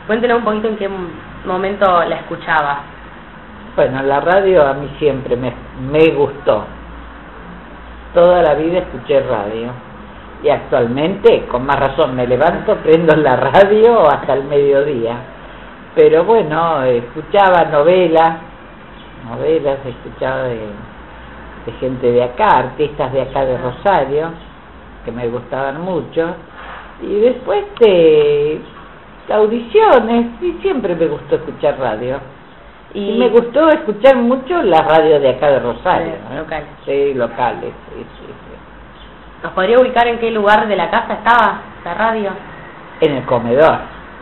Cuéntenos un poquito en qué momento la escuchaba. Bueno, la radio a mí siempre me gustó. Toda la vida escuché radio. Y actualmente, con más razón, me levanto, prendo la radio hasta el mediodía. Pero bueno, escuchaba novelas, escuchaba de gente de acá, artistas de acá de Rosario, que me gustaban mucho. Y después de audiciones, y siempre me gustó escuchar radio. Y me gustó escuchar mucho la radio de acá de Rosario. Locales. Sí, locales, sí. ¿Nos podría ubicar en qué lugar de la casa estaba la radio? En el comedor,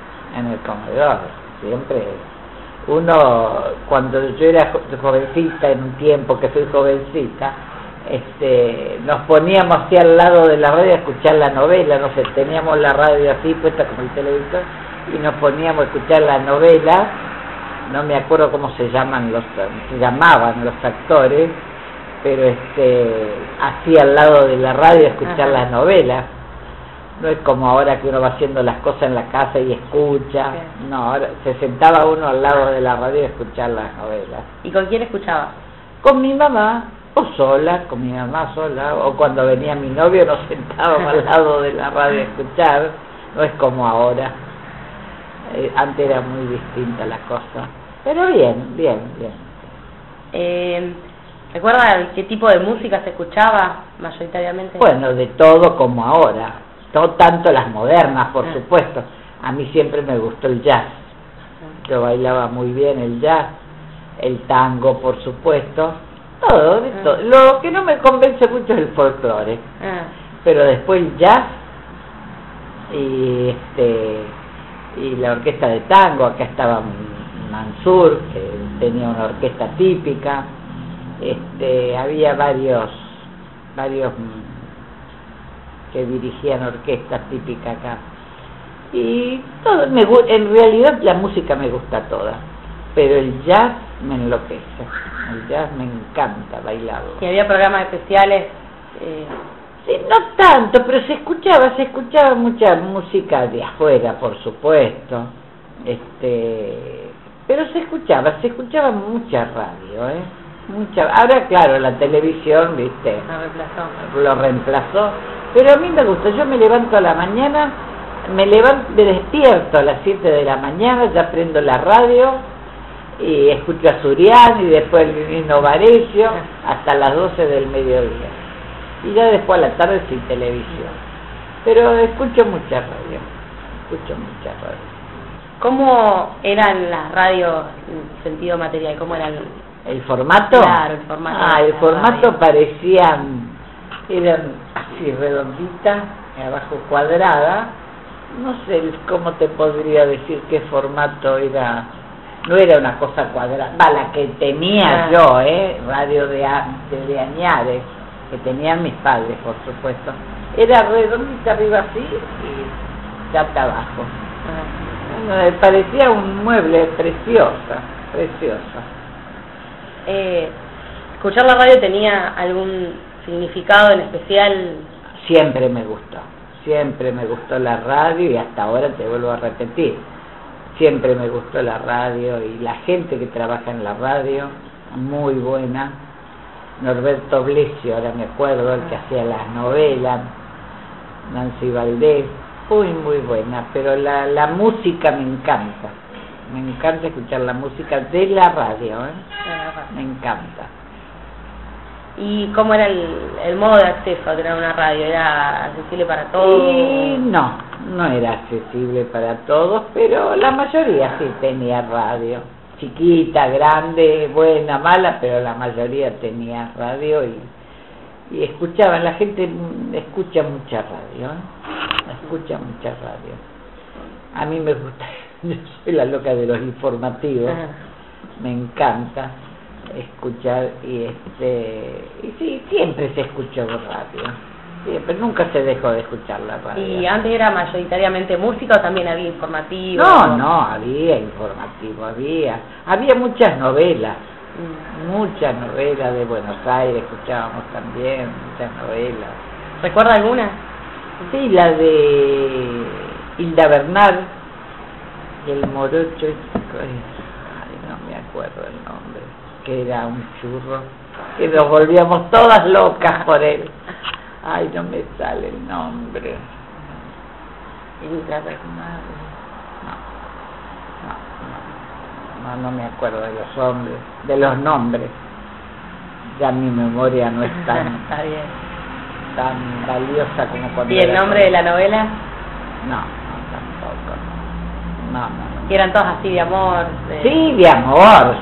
siempre. Uno, cuando yo era jovencita, en un tiempo que fui jovencita, nos poníamos así al lado de la radio a escuchar la novela, no sé, teníamos la radio así puesta como el televisor, y nos poníamos a escuchar la novela, no me acuerdo cómo se llamaban los actores, pero así al lado de la radio a escuchar las novelas. No es como ahora que uno va haciendo las cosas en la casa y escucha. No, ahora se sentaba uno al lado de la radio a escuchar las novelas. ¿Y con quién escuchaba? Con mi mamá, o sola, con mi mamá sola, o cuando venía mi novio nos sentábamos al lado de la radio a escuchar. No es como ahora. Antes era muy distinta la cosa. Pero bien. ¿Recuerda qué tipo de música se escuchaba mayoritariamente? Bueno, de todo como ahora. Tanto las modernas, por supuesto. A mí siempre me gustó el jazz. Yo bailaba muy bien el jazz, el tango, por supuesto. Todo. Lo que no me convence mucho es el folclore. Pero después el jazz y la orquesta de tango. Acá estaba Mansur, que tenía una orquesta típica. Había varios que dirigían orquestas típicas acá. Y todo, en realidad la música me gusta toda, pero el jazz me enloquece. El jazz me encanta bailarlo. ¿Y había programas especiales? Sí, no tanto, pero se escuchaba mucha música de afuera, por supuesto. Pero se escuchaba mucha radio, Ahora, claro, la televisión, ¿viste? Lo reemplazó. Pero a mí me gusta. Yo me levanto a la mañana, me despierto a las 7 de la mañana, ya prendo la radio y escucho a Surian y después el Nino Varecio hasta las 12 del mediodía. Y ya después a la tarde sin televisión. Pero escucho mucha radio. ¿Cómo eran las radios en sentido material? ¿Cómo eran? ¿El formato? Claro, el formato. El formato eran así redonditas, abajo cuadrada. No sé cómo te podría decir qué formato era. No era una cosa cuadrada. La que tenía yo, radio de Añares, que tenían mis padres, por supuesto. Era redondita arriba así y chata abajo. Me parecía un mueble preciosa. ¿Escuchar la radio tenía algún significado en especial? Siempre me gustó la radio y hasta ahora te vuelvo a repetir, siempre me gustó la radio y la gente que trabaja en la radio, muy buena. Norberto Blesio, ahora me acuerdo, el que hacía las novelas, Nancy Valdés, muy buena, pero la música me encanta escuchar la música de la radio, me encanta. ¿Y cómo era el modo de acceso a tener una radio? ¿Era accesible para todos? Y no era accesible para todos, pero la mayoría sí tenía radio. Chiquita, grande, buena, mala, pero la mayoría tenía radio y escuchaban. La gente escucha mucha radio, A mí me gusta, yo soy la loca de los informativos, me encanta escuchar y sí, siempre se escuchó radio, siempre, nunca se dejó de escuchar la radio. ¿Y antes era mayoritariamente música o también había informativo? No, había informativo, había muchas novelas, de Buenos Aires, escuchábamos también muchas novelas. ¿Recuerda alguna? Sí, la de Hilda Bernal, Y el morocho ay, no me acuerdo el nombre, que era un churro, que nos volvíamos todas locas por él. Ay, no me sale el nombre. No me acuerdo de los hombres, de los nombres. Ya mi memoria no es tan, Está bien. tan valiosa como cuando... ¿Y el nombre de la novela? No, tampoco. No. Que eran todas así de amor. Sí, de amor,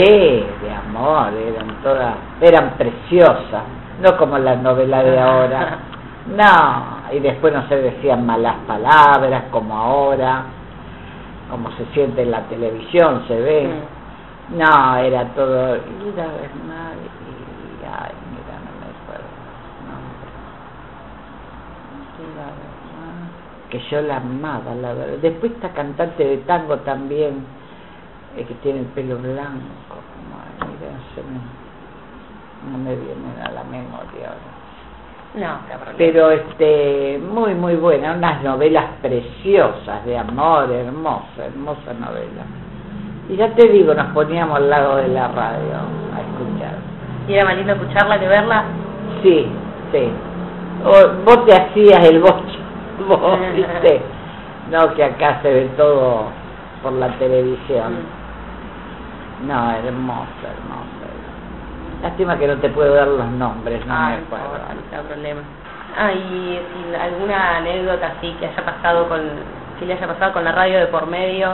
eran preciosas, no como las novelas de ahora. No, y después no se decían malas palabras como ahora, como se siente en la televisión, se ve. No, era todo... Ida Bernal y... Ay, mira, no me acuerdo. Ida Bernal, que yo la amaba, la verdad. Después esta cantante de tango también, que tiene el pelo blanco. Mira, no me viene a la memoria ahora. No, pero muy buena, unas novelas preciosas de amor, hermosa novela. Y ya te digo, nos poníamos al lado de la radio a escuchar. ¿Y era más lindo escucharla que verla? Sí. Vos te hacías el bocho, ¿viste? No, que acá se ve todo por la televisión. No, hermosa. Lástima que no te puedo dar los nombres, no me acuerdo. No hay problema. Y alguna anécdota así que haya pasado que le haya pasado con la radio de por medio.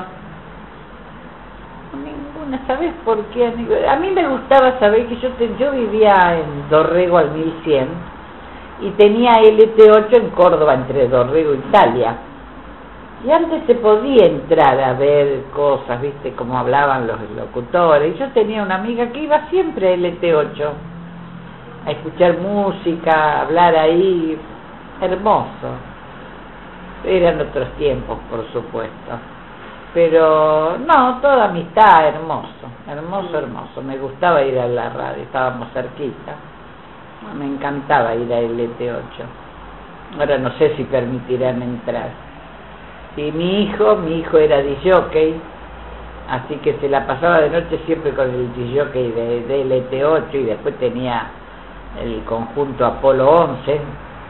Ninguna, ¿sabes por qué? A mí me gustaba saber que yo vivía en Dorrego al 1100 y tenía LT8 en Córdoba, entre Dorrego y Italia. Y antes se podía entrar a ver cosas, ¿viste? Como hablaban los locutores. Y yo tenía una amiga que iba siempre a LT8 a escuchar música, a hablar ahí. Hermoso. Eran otros tiempos, por supuesto. Pero no, toda amistad, hermoso. Me gustaba ir a la radio, estábamos cerquita. Me encantaba ir a LT8. Ahora no sé si permitirán entrar. Y mi hijo era disjockey, así que se la pasaba de noche siempre con el disjockey de LT8 y después tenía el conjunto Apolo 11,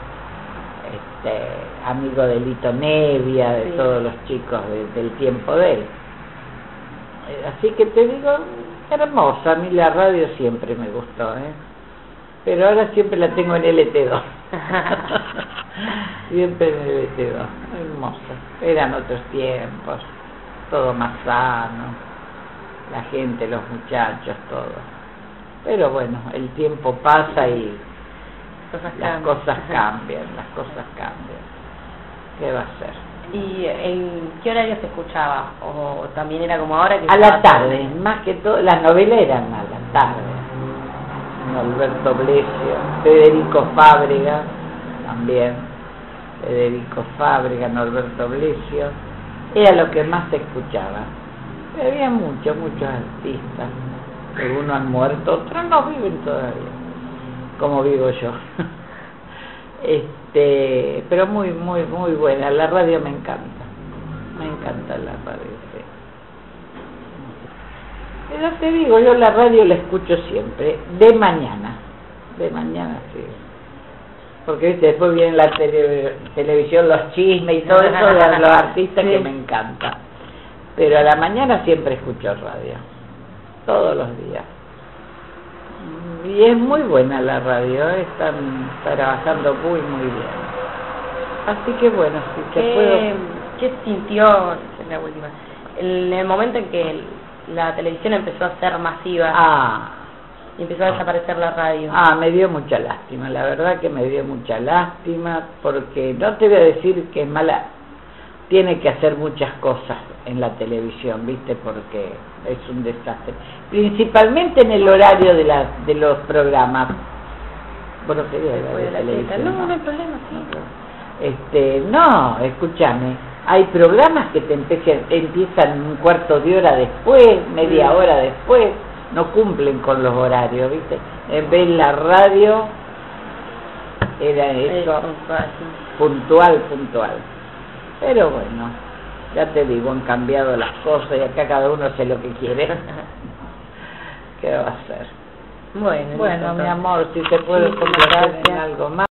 amigo de Lito Nevia, de todos los chicos del tiempo de él. Así que te digo, hermosa, a mí la radio siempre me gustó, pero ahora siempre la tengo en LT2. Siempre en LT2, hermosa. Eran otros tiempos, todo más sano, la gente, los muchachos, todo. Pero bueno, el tiempo pasa y las cosas cambian. ¿Qué va a ser? ¿Y en qué horario se escuchaba? ¿O también era como ahora que a la tarde, más que todo, las novelas eran a la tarde. Norberto Blesio, Federico Fábrega, también, Norberto Blesio, era lo que más se escuchaba. Pero había muchos artistas, algunos han muerto, otros no viven todavía, como vivo yo. Pero muy buena, la radio me encanta la radio, sí. Pero te digo, yo la radio la escucho siempre, de mañana sí. Porque ¿viste? Después viene la televisión, los chismes y todo eso de los artistas que me encanta. Pero a la mañana siempre escucho radio, todos los días. Y es muy buena la radio, están trabajando muy bien. Así que bueno, si te puedo... ¿Qué sintió, la última, en el momento en que la televisión empezó a ser masiva y empezó a desaparecer la radio? Me dio mucha lástima, la verdad que me dio mucha lástima, porque no te voy a decir que es mala, tiene que hacer muchas cosas en la televisión, ¿viste? Porque es un desastre, principalmente en el horario de los programas. Bueno, quería de la televisión. No hay problema, sí. No, escúchame, hay programas que empiezan un cuarto de hora después, media hora después, no cumplen con los horarios, ¿viste? En vez de la radio era eso, puntual. Pero bueno, Ya te digo, han cambiado las cosas y acá cada uno hace lo que quiere. ¿Qué va a hacer? Bueno, mi amor, si te puedo contar en algo más.